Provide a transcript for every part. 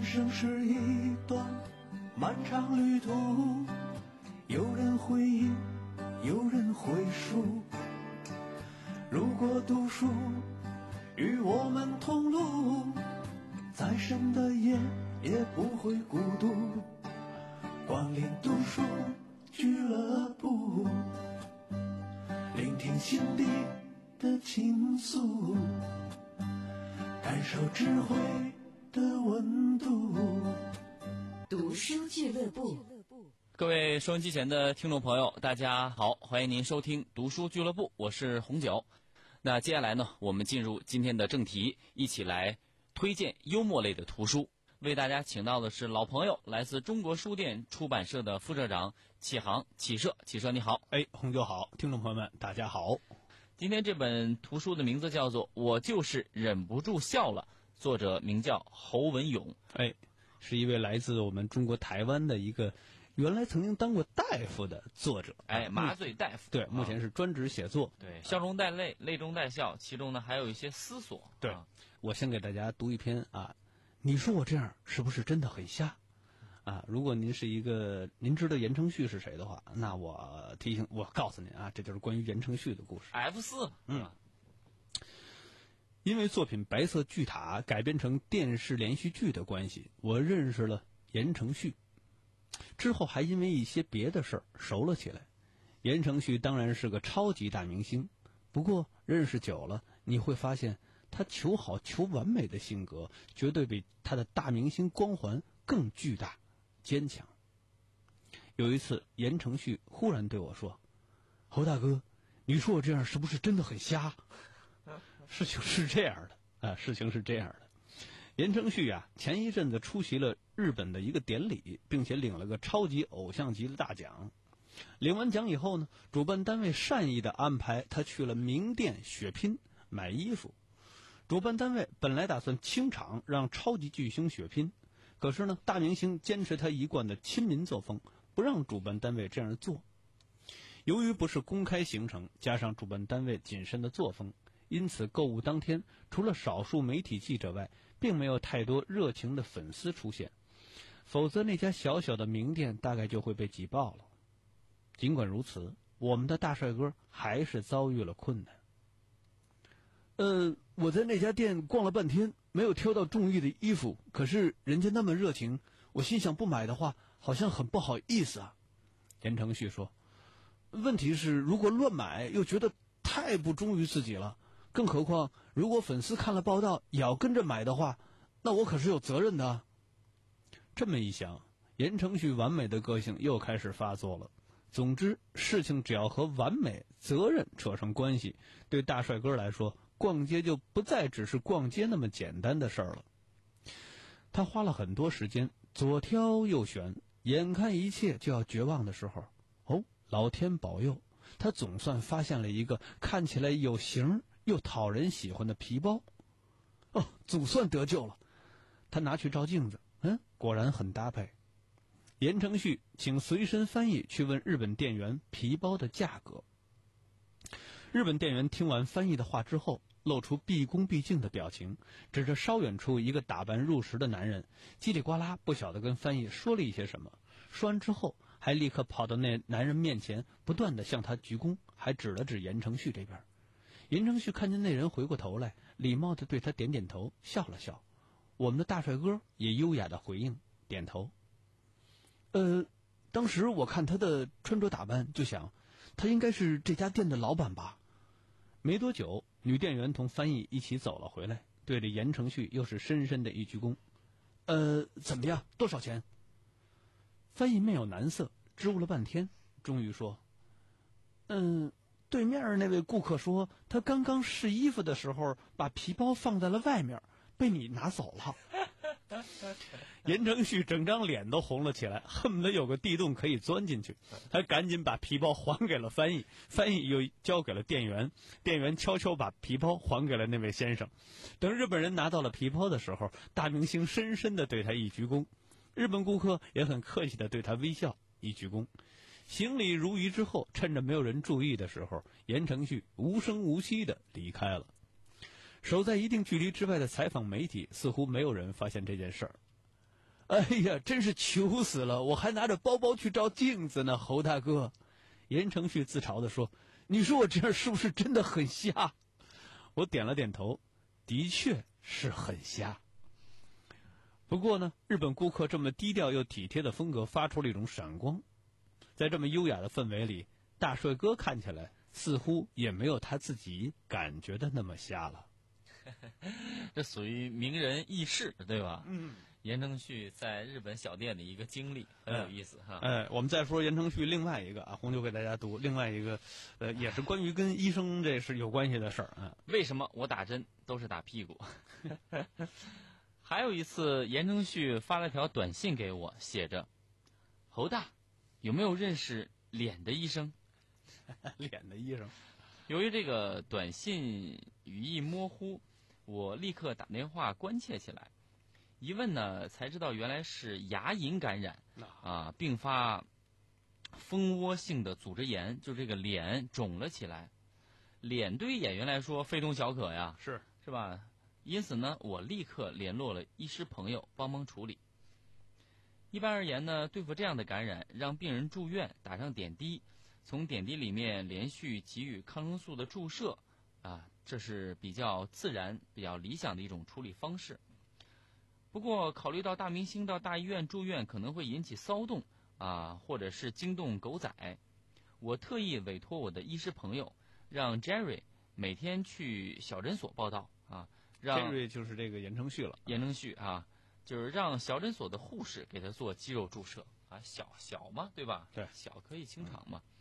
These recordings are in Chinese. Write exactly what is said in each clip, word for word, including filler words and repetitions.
人生是一段漫长旅途，有人回忆，有人回述。如果读书与我们同路，再深的夜也不会孤独。光临读书俱乐部，聆听心底的倾诉，感受智慧的温度。 读书俱乐部， 各位收音机前的听众朋友，大家好，欢迎您收听读书俱乐部，我是红九。那接下来呢，我们进入今天的正题，一起来推荐幽默类的图书。为大家请到的是老朋友，来自中国书店出版社的副社长启航，启社，启社你好。 哎，红酒好，听众朋友们大家好。 今天这本图书的名字叫做《我就是忍不住笑了》，作者名叫侯文勇。 哎，是一位来自我们中国台湾的一个原来曾经当过大夫的作者。 哎，麻醉大夫。 对，目前是专职写作。 对，笑中带泪，泪中带笑，其中呢还有一些思索。 对， 啊、 我先给大家读一篇啊。你说我这样是不是真的很瞎？啊，如果您是一个您知道言承旭是谁的话，那我提醒我告诉您啊，这就是关于言承旭的故事。 F 四， 嗯，因为作品《白色巨塔》改编成电视连续剧的关系，我认识了言承旭，之后还因为一些别的事儿熟了起来。言承旭当然是个超级大明星，不过认识久了，你会发现他求好求完美的性格绝对比他的大明星光环更巨大坚强。有一次言承旭忽然对我说，侯大哥，你说我这样是不是真的很瞎？事情是这样的啊，事情是这样的。言承旭啊，前一阵子出席了日本的一个典礼，并且领了个超级偶像级的大奖。领完奖以后呢，主办单位善意的安排他去了名店血拼买衣服。主办单位本来打算清场让超级巨星血拼，可是呢，大明星坚持他一贯的亲民作风，不让主办单位这样做。由于不是公开行程，加上主办单位谨慎的作风，因此购物当天除了少数媒体记者外，并没有太多热情的粉丝出现，否则那家小小的名店大概就会被挤爆了。尽管如此，我们的大帅哥还是遭遇了困难。呃，我在那家店逛了半天，没有挑到中意的衣服，可是人家那么热情，我心想不买的话好像很不好意思啊。言承旭说，问题是如果乱买又觉得太不忠于自己了，更何况如果粉丝看了报道也要跟着买的话，那我可是有责任的啊。这么一想，言承旭完美的个性又开始发作了。总之，事情只要和完美、责任扯上关系，对大帅哥来说，逛街就不再只是逛街那么简单的事儿了。他花了很多时间，左挑右选，眼看一切就要绝望的时候，哦，老天保佑，他总算发现了一个看起来有型又讨人喜欢的皮包。哦，总算得救了。他拿去照镜子，嗯，果然很搭配。言承旭请随身翻译去问日本店员皮包的价格。日本店员听完翻译的话之后，露出毕恭毕敬的表情，指着稍远处一个打扮入时的男人，叽里呱啦不晓得跟翻译说了一些什么。说完之后，还立刻跑到那男人面前，不断地向他鞠躬，还指了指言承旭这边。言承旭看见那人回过头来，礼貌地对他点点头，笑了笑。我们的大帅哥也优雅地回应，点头。呃，当时我看他的穿着打扮，就想他应该是这家店的老板吧。没多久，女店员同翻译一起走了回来，对着言承旭又是深深的一鞠躬。呃，怎么样？多少钱？翻译面有难色，支吾了半天，终于说：嗯，对面那位顾客说，他刚刚试衣服的时候，把皮包放在了外面，被你拿走了。言承旭整张脸都红了起来，恨不得有个地洞可以钻进去。他赶紧把皮包还给了翻译，翻译又交给了店员，店员悄悄把皮包还给了那位先生。等日本人拿到了皮包的时候，大明星深深地对他一鞠躬，日本顾客也很客气地对他微笑一鞠躬。行礼如仪之后，趁着没有人注意的时候，言承旭无声无息地离开了。守在一定距离之外的采访媒体似乎没有人发现这件事儿。 哎呀，真是糗死了！我还拿着包包去照镜子呢，侯大哥。言承旭自嘲地说：“你说我这样是不是真的很瞎？”我点了点头，的确是很瞎。不过呢，日本顾客这么低调又体贴的风格发出了一种闪光，在这么优雅的氛围里，大帅哥看起来似乎也没有他自己感觉的那么瞎了。 这属于名人轶事，对吧？ 嗯， 言承旭在日本小店的一个经历很有意思哈。 哎，我们再说言承旭另外一个啊，红酒给大家读另外一个，呃，也是关于跟医生这是有关系的事儿啊。 为什么我打针都是打屁股？还有一次，言承旭发了条短信给我，写着：“侯大，有没有认识脸的医生？” 脸的医生。 由于这个短信语义模糊，我立刻打电话关切起来。一问呢，才知道原来是牙龈感染啊，并发蜂窝性的组织炎，就这个脸肿了起来。脸对于演员来说非同小可呀， 是是吧？因此呢，我立刻联络了医师朋友帮忙处理。一般而言呢，对付这样的感染，让病人住院打上点滴，从点滴里面连续给予抗生素的注射，啊，这是比较自然、比较理想的一种处理方式。不过，考虑到大明星到大医院住院可能会引起骚动啊，或者是惊动狗仔，我特意委托我的医师朋友，让 Jerry 每天去小诊所报道啊，让 Jerry 就是这个言承旭了， 言承旭啊，就是让小诊所的护士给他做肌肉注射啊，小小嘛，对吧？ 对， 小可以清场嘛。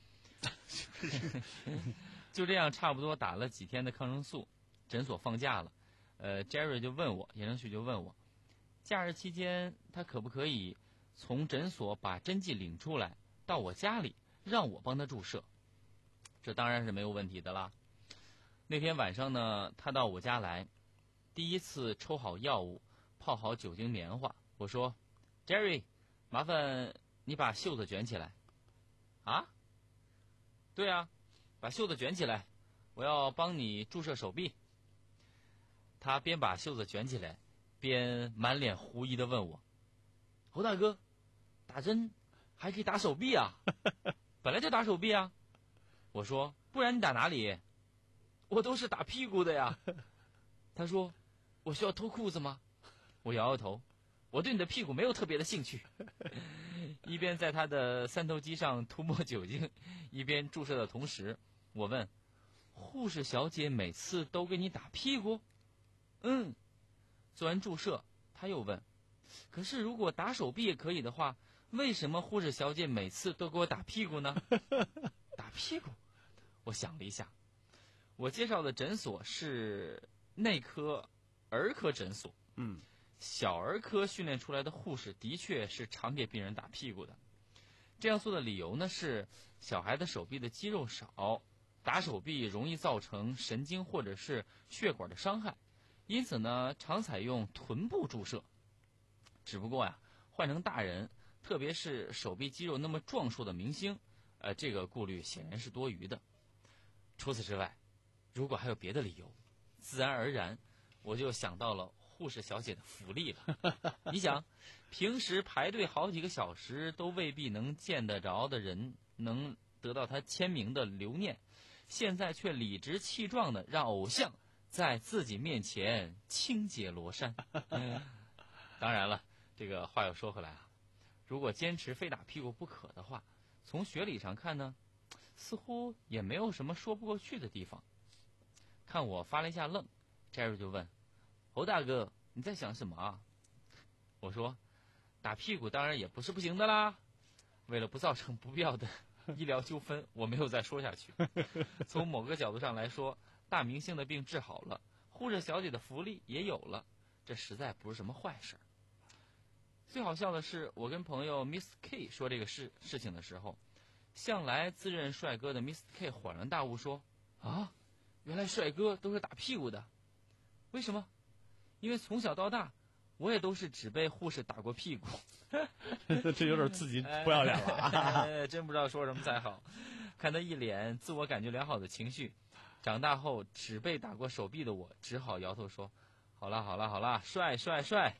就这样，差不多打了几天的抗生素，诊所放假了。呃 ，Jerry 就问我，言承旭就问我，假日期间他可不可以从诊所把针剂领出来，到我家里让我帮他注射？这当然是没有问题的啦。那天晚上呢，他到我家来，第一次抽好药物，泡好酒精棉花。我说 ，Jerry， 麻烦你把袖子卷起来。啊？对啊，把袖子卷起来，我要帮你注射手臂。他边把袖子卷起来，边满脸狐疑地问我：“侯大哥，打针还可以打手臂啊？本来就打手臂啊。”我说：“不然你打哪里？”我都是打屁股的呀。他说：“我需要脱裤子吗？”我摇摇头，我对你的屁股没有特别的兴趣。一边在他的三头肌上涂抹酒精，一边注射的同时，我问：“护士小姐每次都给你打屁股？”嗯。做完注射，他又问：“可是如果打手臂也可以的话，为什么护士小姐每次都给我打屁股呢？”打屁股？我想了一下，我介绍的诊所是内科儿科诊所。 嗯， 小儿科训练出来的护士的确是常给病人打屁股的。这样做的理由呢是，小孩的手臂的肌肉少，打手臂容易造成神经或者是血管的伤害，因此呢，常采用臀部注射。只不过呀，换成大人，特别是手臂肌肉那么壮硕的明星，呃，这个顾虑显然是多余的。除此之外，如果还有别的理由，自然而然，我就想到了护士小姐的福利了。你想，平时排队好几个小时都未必能见得着的人，能得到他签名的留念，现在却理直气壮的让偶像在自己面前轻解罗衫。当然了，这个话又说回来啊，如果坚持非打屁股不可的话，从学理上看呢，似乎也没有什么说不过去的地方。看我发了一下愣， Jerry 就问：“侯大哥，你在想什么啊？”我说：“打屁股当然也不是不行的啦。”为了不造成不必要的医疗纠纷，我没有再说下去。从某个角度上来说，大明星的病治好了，护士小姐的福利也有了，这实在不是什么坏事。最好笑的是，我跟朋友 Miss K 说这个事事情的时候，向来自认帅哥的 Miss K 恍然大悟说：“啊，原来帅哥都是打屁股的。为什么？因为从小到大，我也都是只被护士打过屁股。” 这有点自己不要脸了、啊哎，真不知道说什么才好。看他一脸自我感觉良好的情绪，长大后只被打过手臂的我，只好摇头说：“好啦好啦好啦，帅帅帅，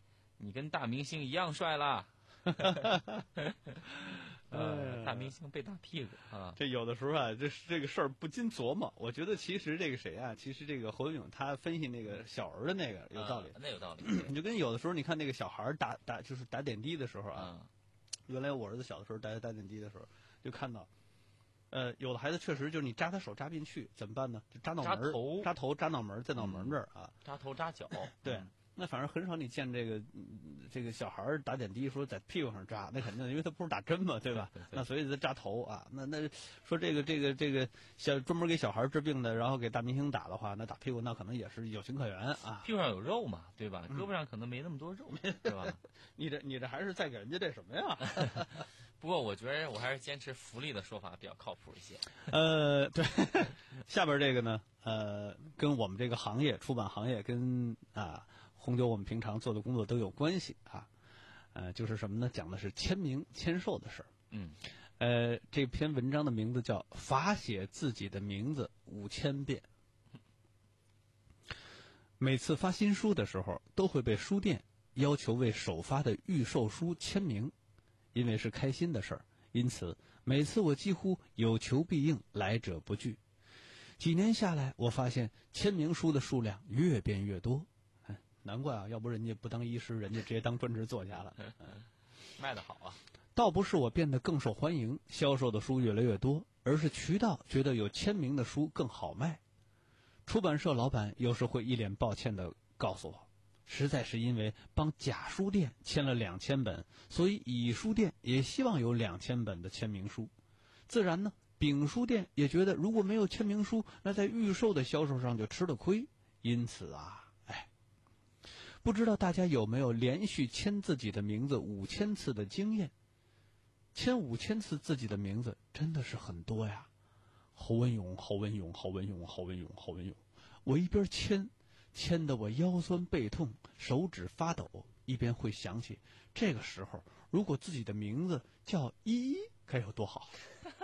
你跟大明星一样帅啦。呃，大明星被打屁股啊！ 这有的时候啊，这这个事儿不禁琢磨。我觉得其实这个谁啊，其实这个侯文勇他分析那个小儿的那个有道理， 啊、那有道理。 你就跟有的时候你看那个小孩打打就是打点滴的时候啊， 嗯、 原来我儿子小的时候打打点滴的时候就看到，呃，有的孩子确实就是你扎他手扎不进去，怎么办呢？就扎脑门扎头， 扎头扎脑门，在脑门这儿啊， 扎头扎脚， 对。嗯那反正很少你见这个、嗯、这个小孩打点滴说在屁股上扎，那肯定因为他不是打针嘛，对吧？ 对对对， 那所以他扎头啊。那那说这个这个这个小专门给小孩治病的，然后给大明星打的话，那打屁股那可能也是有情可原啊。 屁股上有肉嘛，对吧？胳膊上可能没那么多肉，嗯、对吧？ 你这你这还是在给人家这什么呀？ 不过我觉得我还是坚持福利的说法比较靠谱一些。 呃，对，下边这个呢，呃，跟我们这个行业出版行业跟啊。红酒我们平常做的工作都有关系啊，呃，就是什么呢？讲的是签名签售的事儿。 嗯， 呃，这篇文章的名字叫《罚写自己的名字五千遍》。每次发新书的时候，都会被书店要求为首发的预售书签名，因为是开心的事儿，因此每次我几乎有求必应，来者不拒。几年下来，我发现签名书的数量越变越多。难怪啊，要不人家不当医师，人家直接当专职作家了。嗯， 卖得好啊。 倒不是我变得更受欢迎，销售的书越来越多，而是渠道觉得有签名的书更好卖。出版社老板有时会一脸抱歉地告诉我，实在是因为帮甲书店签了两千本，所以乙书店也希望有两千本的签名书。自然呢，丙书店也觉得如果没有签名书，那在预售的销售上就吃了亏。因此啊。不知道大家有没有连续签自己的名字五千次的经验？签五千次自己的名字真的是很多呀。侯文勇，侯文勇，侯文勇，侯文勇，侯文勇。我一边签，签得我腰酸背痛，手指发抖，一边会想起，这个时候如果自己的名字叫一，该有多好。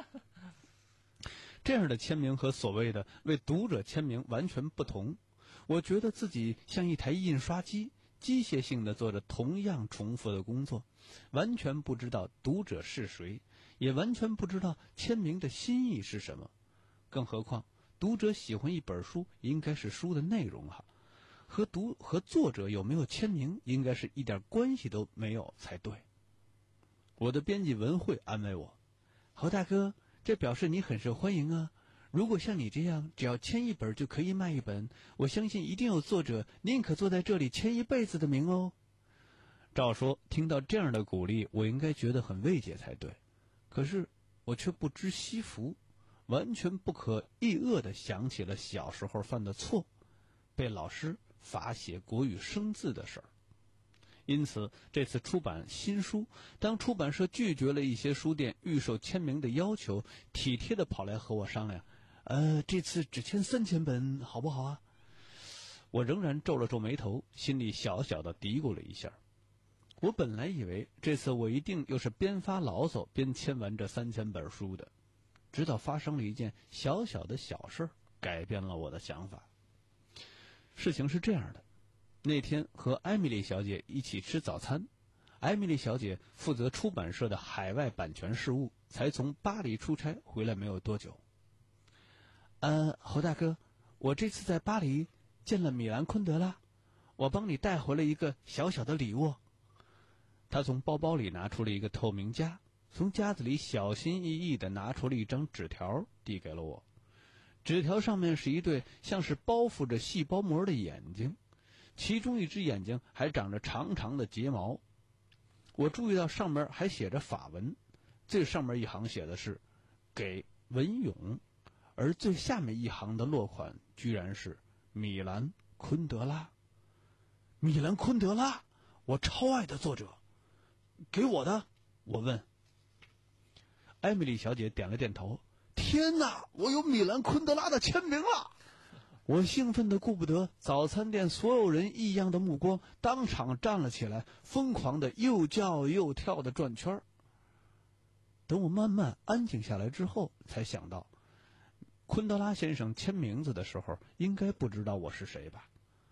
这样的签名和所谓的为读者签名完全不同。我觉得自己像一台印刷机，机械性地做着同样重复的工作，完全不知道读者是谁，也完全不知道签名的心意是什么。更何况，读者喜欢一本书，应该是书的内容啊，和读和作者有没有签名，应该是一点关系都没有才对。我的编辑文慧安慰我：“侯大哥，这表示你很受欢迎啊。如果像你这样，只要签一本就可以卖一本，我相信一定有作者宁可坐在这里签一辈子的名哦。”照说听到这样的鼓励，我应该觉得很慰藉才对，可是我却不知惜福，完全不可抑遏地想起了小时候犯的错，被老师罚写国语生字的事儿。因此这次出版新书，当出版社拒绝了一些书店预售签名的要求，体贴地跑来和我商量，呃，这次只签三千本好不好啊？我仍然皱了皱眉头，心里小小的嘀咕了一下。我本来以为这次我一定又是边发牢骚边签完这三千本书的，直到发生了一件小小的小事，改变了我的想法。事情是这样的，那天和艾米丽小姐一起吃早餐，艾米丽小姐负责出版社的海外版权事务，才从巴黎出差回来没有多久。呃，侯大哥，我这次在巴黎见了米兰昆德拉，我帮你带回了一个小小的礼物。他从包包里拿出了一个透明夹，从夹子里小心翼翼地拿出了一张纸条，递给了我。纸条上面是一对像是包覆着细胞膜的眼睛，其中一只眼睛还长着长长的睫毛。我注意到上面还写着法文，最上面一行写的是给文勇，而最下面一行的落款居然是米兰昆德拉。米兰昆德拉，我超爱的作者，给我的？我问。艾米丽小姐点了点头。天哪，我有米兰昆德拉的签名了！我兴奋得顾不得早餐店所有人异样的目光，当场站了起来，疯狂地又叫又跳地转圈。等我慢慢安静下来之后，才想到昆德拉先生签名字的时候应该不知道我是谁吧。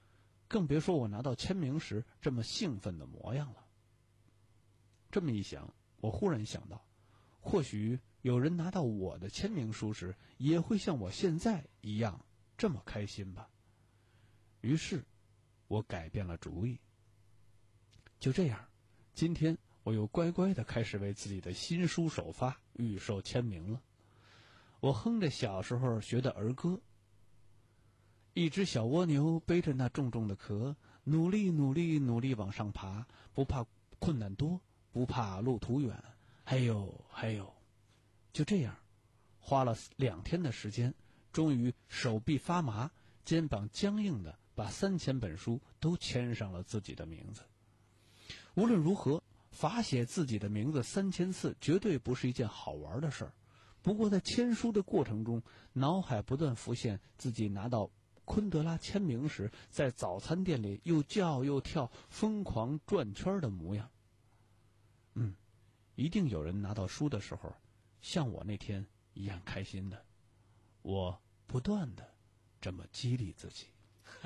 更别说我拿到签名时这么兴奋的模样了。这么一想，我忽然想到，或许有人拿到我的签名书时，也会像我现在一样这么开心吧。于是，我改变了主意。就这样，今天我又乖乖地开始为自己的新书首发预售签名了。我哼着小时候学的儿歌，一只小蜗牛背着那重重的壳，努力努力努力往上爬，不怕困难多，不怕路途远，还有还有。就这样，花了两天的时间，终于手臂发麻，肩膀僵硬的把三千本书都签上了自己的名字。无论如何，罚写自己的名字三千次绝对不是一件好玩的事儿。不过在签书的过程中，脑海不断浮现自己拿到昆德拉签名时，在早餐店里又叫又跳，疯狂转圈的模样。嗯，一定有人拿到书的时候，像我那天一样开心的。我不断的这么激励自己。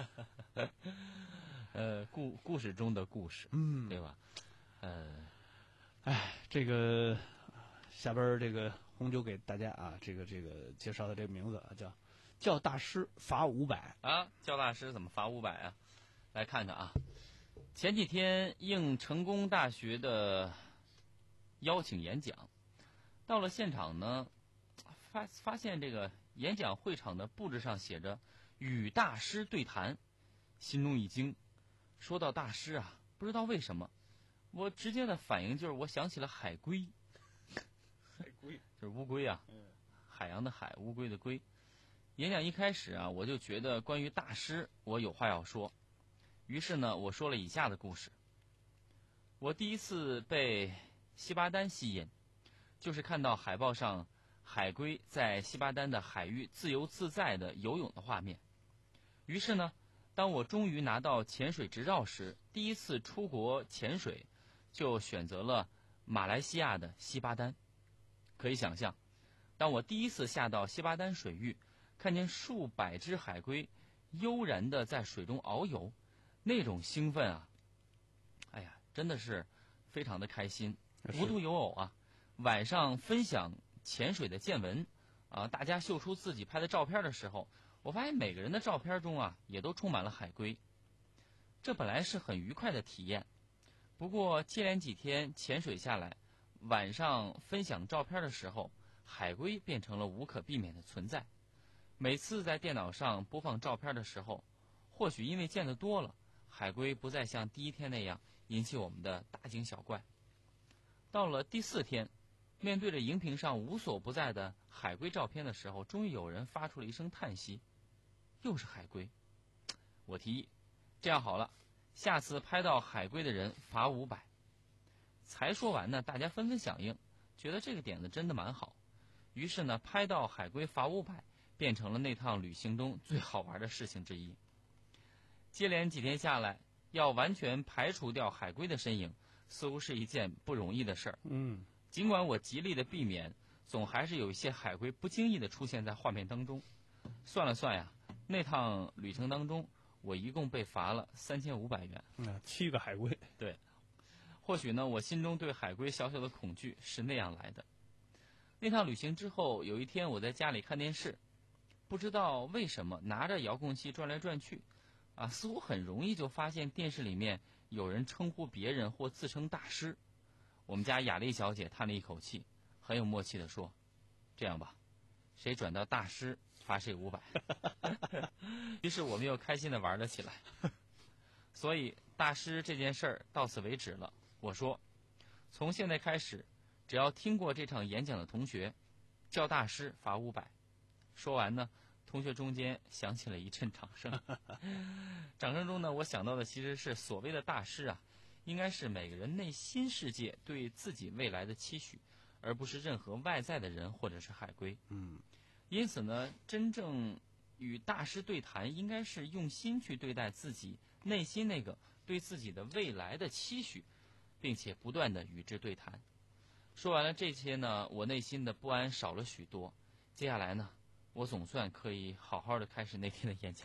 呃，故故事中的故事， 嗯， 对吧？呃， 哎，这个下边这个红酒给大家啊，这个这个介绍的这个名字啊，叫叫大师罚五百啊，叫大师怎么罚五百啊？来看看啊，前几天应成功大学的邀请演讲，到了现场呢，发发现这个演讲会场的布置上写着与大师对谈，心中一惊。说到大师啊，不知道为什么，我直接的反应就是我想起了海龟。 海龟就是乌龟啊，海洋的海，乌龟的龟。演讲一开始啊，我就觉得关于大师，我有话要说。于是呢，我说了以下的故事。我第一次被西巴丹吸引，就是看到海报上海龟在西巴丹的海域自由自在的游泳的画面。于是呢，当我终于拿到潜水执照时，第一次出国潜水，就选择了马来西亚的西巴丹。可以想象，当我第一次下到西巴丹水域，看见数百只海龟悠然地在水中遨游，那种兴奋啊，哎呀，真的是非常的开心，无独有偶啊。晚上分享潜水的见闻啊，大家秀出自己拍的照片的时候，我发现每个人的照片中啊，也都充满了海龟。这本来是很愉快的体验，不过接连几天潜水下来，晚上分享照片的时候，海龟变成了无可避免的存在。每次在电脑上播放照片的时候，或许因为见得多了，海龟不再像第一天那样引起我们的大惊小怪。到了第四天，面对着荧屏上无所不在的海龟照片的时候，终于有人发出了一声叹息，又是海龟。我提议，这样好了，下次拍到海龟的人罚五百。才说完呢，大家纷纷响应，觉得这个点子真的蛮好。于是呢，拍到海龟罚五百变成了那趟旅行中最好玩的事情之一。接连几天下来，要完全排除掉海龟的身影，似乎是一件不容易的事儿。 嗯， 尽管我极力的避免，总还是有一些海龟不经意的出现在画面当中。算了算呀，那趟旅程当中，我一共被罚了三千五百元。 嗯，七个海龟。 对，或许呢，我心中对海龟小小的恐惧是那样来的。那趟旅行之后，有一天我在家里看电视，不知道为什么拿着遥控器转来转去，啊，似乎很容易就发现电视里面有人称呼别人或自称大师。我们家雅丽小姐叹了一口气，很有默契地说：“这样吧，谁转到大师罚谁五百。”于是我们又开心地玩了起来。所以大师这件事儿到此为止了。我说，从现在开始，只要听过这场演讲的同学，叫大师罚五百。说完呢，同学中间响起了一阵掌声。掌声中呢，我想到的其实是所谓的大师啊，应该是每个人内心世界对自己未来的期许，而不是任何外在的人或者是海龟。 嗯， 因此呢，真正与大师对谈，应该是用心去对待自己内心那个对自己的未来的期许，并且不断的与之对谈。说完了这些呢，我内心的不安少了许多。接下来呢，我总算可以好好的开始那天的演讲了。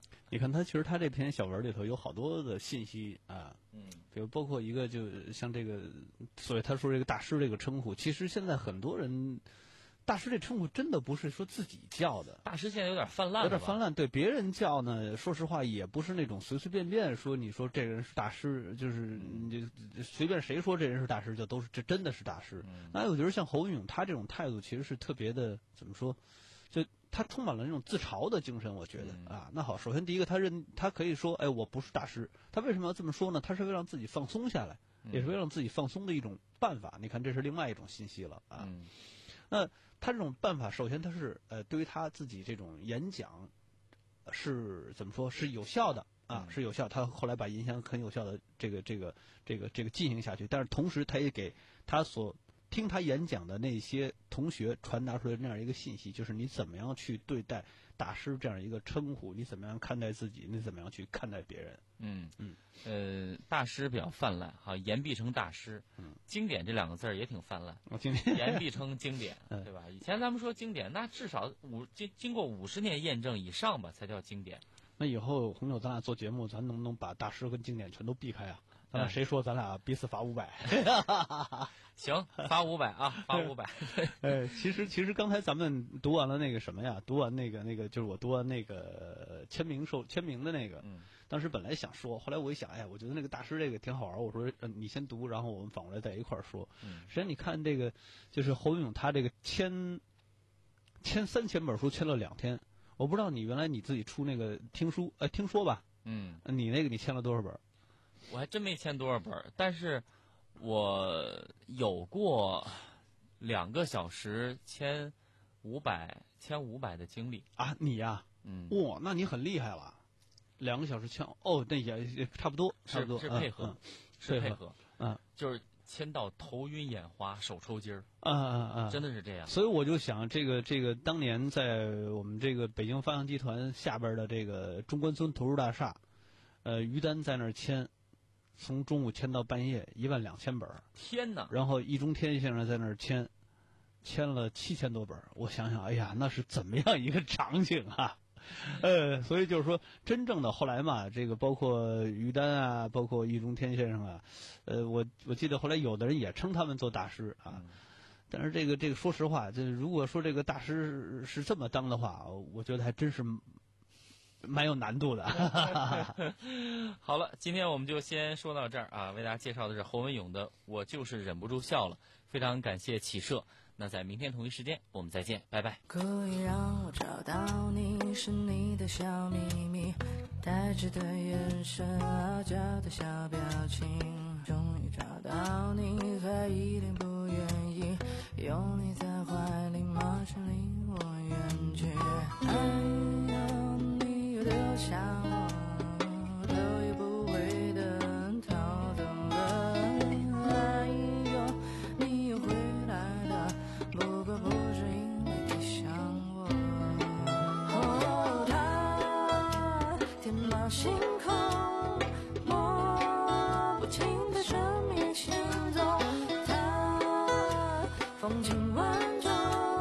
你看他其实他这篇小文里头有好多的信息啊， 嗯， 比如包括一个就像这个，所以他说这个大师这个称呼，其实现在很多人。大师这称呼真的不是说自己叫的， 大师现在有点泛滥了， 有点泛滥。对别人叫呢，说实话也不是那种随随便便说你说这个人是大师，就是你随便谁说这人是大师就都是这真的是大师。 嗯、 那我觉得像侯文勇他这种态度其实是特别的，怎么说？就他充满了那种自嘲的精神，我觉得、 嗯、 啊。那好，首先第一个，他认他可以说，哎，我不是大师。他为什么要这么说呢？他是为了让自己放松下来， 嗯、 也是为了让自己放松的一种办法。你看，这是另外一种信息了啊。 嗯、 那他这种办法，首先他是呃，对于他自己这种演讲是怎么说是有效的啊， 嗯、 是有效。他后来把影响很有效的这个这个这个这个进行下去，但是同时他也给他所听他演讲的那些同学传达出来那样一个信息，就是你怎么样去对待大师这样一个称呼，你怎么样看待自己，你怎么样去看待别人。 嗯嗯， 呃，大师比较泛滥哈，言必称大师。嗯，经典这两个字儿也挺泛滥。 经典言必称经典，对吧？以前咱们说经典，那至少五经经过五十年验证以上吧，才叫经典。 那以后红友咱俩做节目，咱能不能把大师跟经典全都避开啊？咱俩谁说咱俩彼此罚五百？ 行，罚五百啊，罚五百。 呃，其实其实刚才咱们读完了那个什么呀？读完那个那个就是我读完那个签名授签名的那个。 嗯。 当时本来想说，后来我一想，哎呀，我觉得那个大师这个挺好玩。我说，呃，你先读，然后我们反过来在一块儿说。 嗯。 实际上你看这个，就是侯文勇他这个签签三千本书签了两天。我不知道你原来你自己出那个听书，呃，听说吧？ 嗯。 你那个你签了多少本？ 我还真没签多少本，但是我有过两个小时签五百签五百的经历啊！你呀， 嗯， 哇，那你很厉害了，两个小时签哦，那也也差不多，差不多是是配合， 嗯、 是配合， 嗯， 就是签到头晕眼花、手抽筋儿， 啊啊啊， 真的是这样。 所以我就想，这个这个当年在我们这个北京发扬集团下边的这个中关村图书大厦，呃，于丹在那儿签。从中午签到半夜，一万两千本。 天哪！ 然后易中天先生在那儿签，签了七千多本。我想想，哎呀，那是怎么样一个场景啊！呃，所以就是说，真正的后来嘛，这个包括于丹啊，包括易中天先生啊，呃，我我记得后来有的人也称他们做大师啊。 嗯、 但是这个这个，说实话，这如果说这个大师是这么当的话，我觉得还真是。蛮有难度的。 好了，今天我们就先说到这儿啊。为大家介绍的是侯文勇的《我就是忍不住笑了》，非常感谢启社。那在明天同一时间我们再见，拜拜。 可以让我找到你是你的小秘密，呆滞的眼神，傲娇的小表情，终于找到你，还一点不愿意有你在怀里，马上离我远去。哎呦，你又丢下我，头也不回的逃走了。哎呦，你又回来了，不过不是因为你想我。哦，他天马行空，摸不清他生命行踪，他风情万种，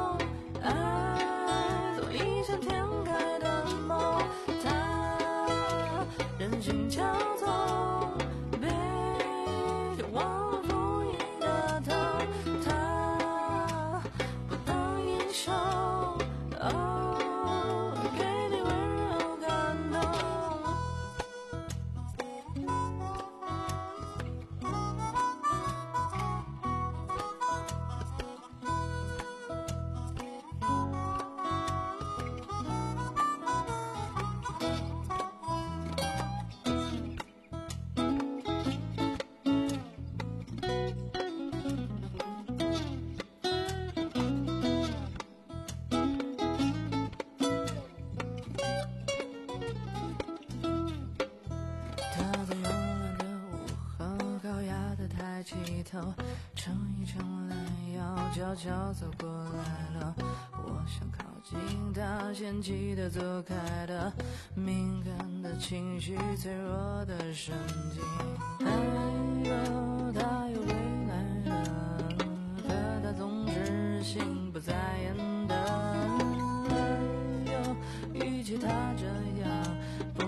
爱做异想天开的梦，他人心交通，被就忘了负义的疼，他不当英雄，哦，给你温柔感动。他在慵懒的午后，高雅的抬起头，撑一撑懒腰，悄悄走过来了。我想靠近他，嫌弃的走开的，敏感的情绪，脆弱的神经。哎呦，他又回来了，可他总是心不在焉的。哎呦，与其他这样。不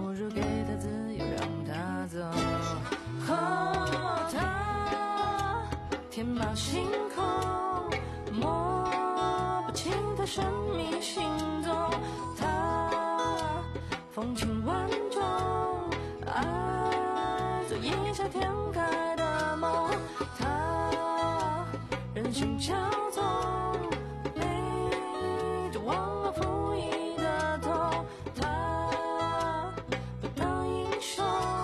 马行空，摸不清他神秘行踪。他风情万种，爱做异想天开的梦。他人心骄纵，背着忘了负义的痛。他不当英雄，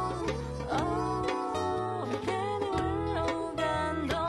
哦，给你温柔感动。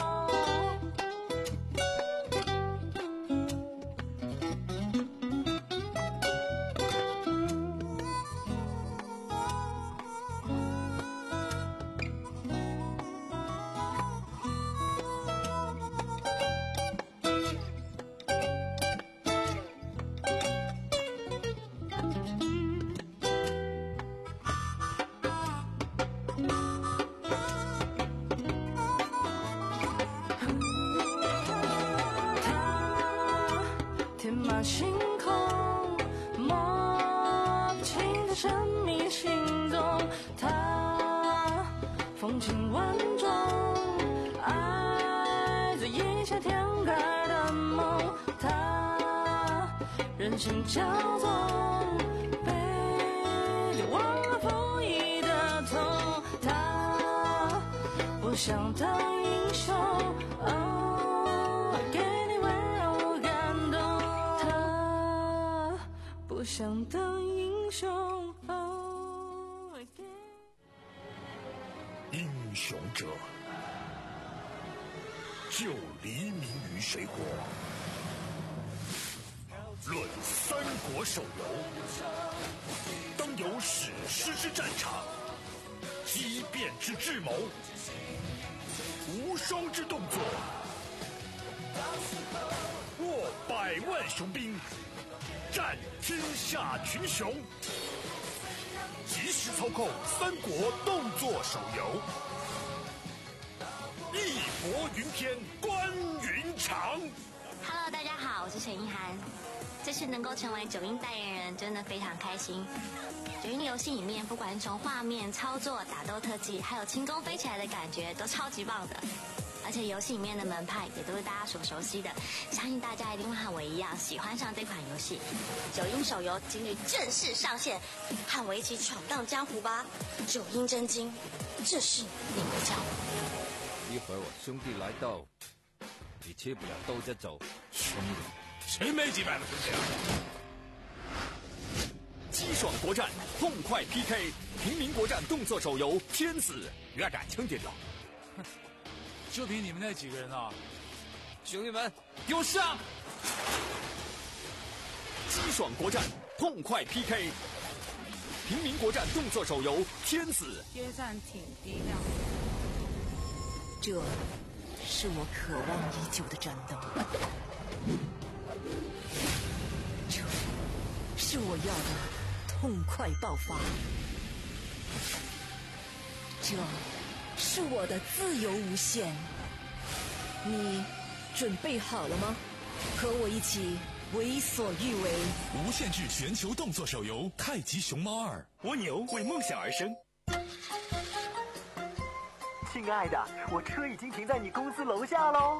天马行空，摸不清他神秘行踪。他风情万种，爱做异想天开的梦。他人心骄纵，背着忘了负义的痛。他不想当英雄，哦，给你温柔感动。他不想当英雄，哦，给英雄者，救黎民于水火。论三国手游，当有史诗之战场，激变之智谋，无双之动作，握百万雄兵，战天下群雄。即时操控三国动作手游，义薄云天，观云长。 Hello， 大家好，我是陈意涵。这次能够成为九阴代言人，真的非常开心。九阴游戏里面，不管是从画面、操作、打斗特技，还有轻功飞起来的感觉，都超级棒的。而且游戏里面的门派也都是大家所熟悉的，相信大家一定会和我一样喜欢上这款游戏。九阴手游今日正式上线，和我一起闯荡江湖吧！九阴真经，这是你的教。 一会儿我兄弟来到，你吃不了兜着走。 兄弟，谁没几百个兄弟啊？ 激爽国战，痛快 P K， 平民国战动作手游《天子》，越战轻点了。 就凭你们那几个人啊！ 兄弟们， 给我上！激爽国战，痛快 P K， 平民国战动作手游《天子》。 接战挺低调。 这是我渴望已久的战斗，这是我要的痛快爆发，这是我的自由无限。你准备好了吗？和我一起为所欲为。 无限制全球动作手游《太极熊猫二》， 蜗牛为梦想而生。 亲爱的，我车已经停在你公司楼下喽。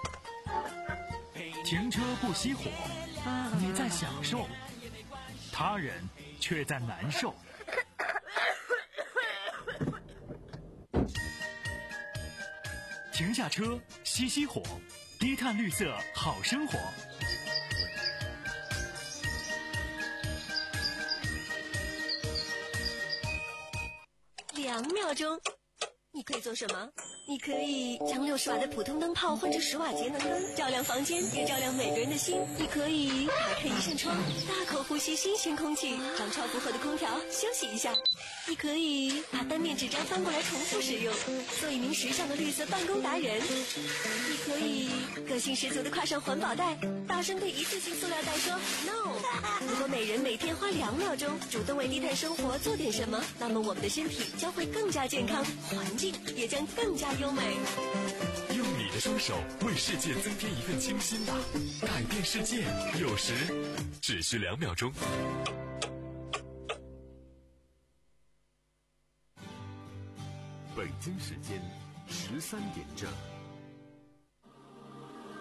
停车不熄火，你在享受，他人却在难受。停下车，熄熄火，低碳绿色好生活。 两秒钟。你可以做什么？你可以将六十瓦的普通灯泡换成十瓦节能灯，照亮房间，也照亮每个人的心。你可以打开一扇窗，大口呼吸新鲜空气，让超负荷的空调休息一下。你可以把单面纸张翻过来重复使用，做一名时尚的绿色办公达人。你可以个性十足的挎上环保袋，大声对一次性塑料袋说 no。如果每人每天花两秒钟主动为低碳生活做点什么，那么我们的身体将会更加健康，环境也将更加优美。 用你的双手为世界增添一份清新吧，改变世界有时只需两秒钟。北京时间十三点整。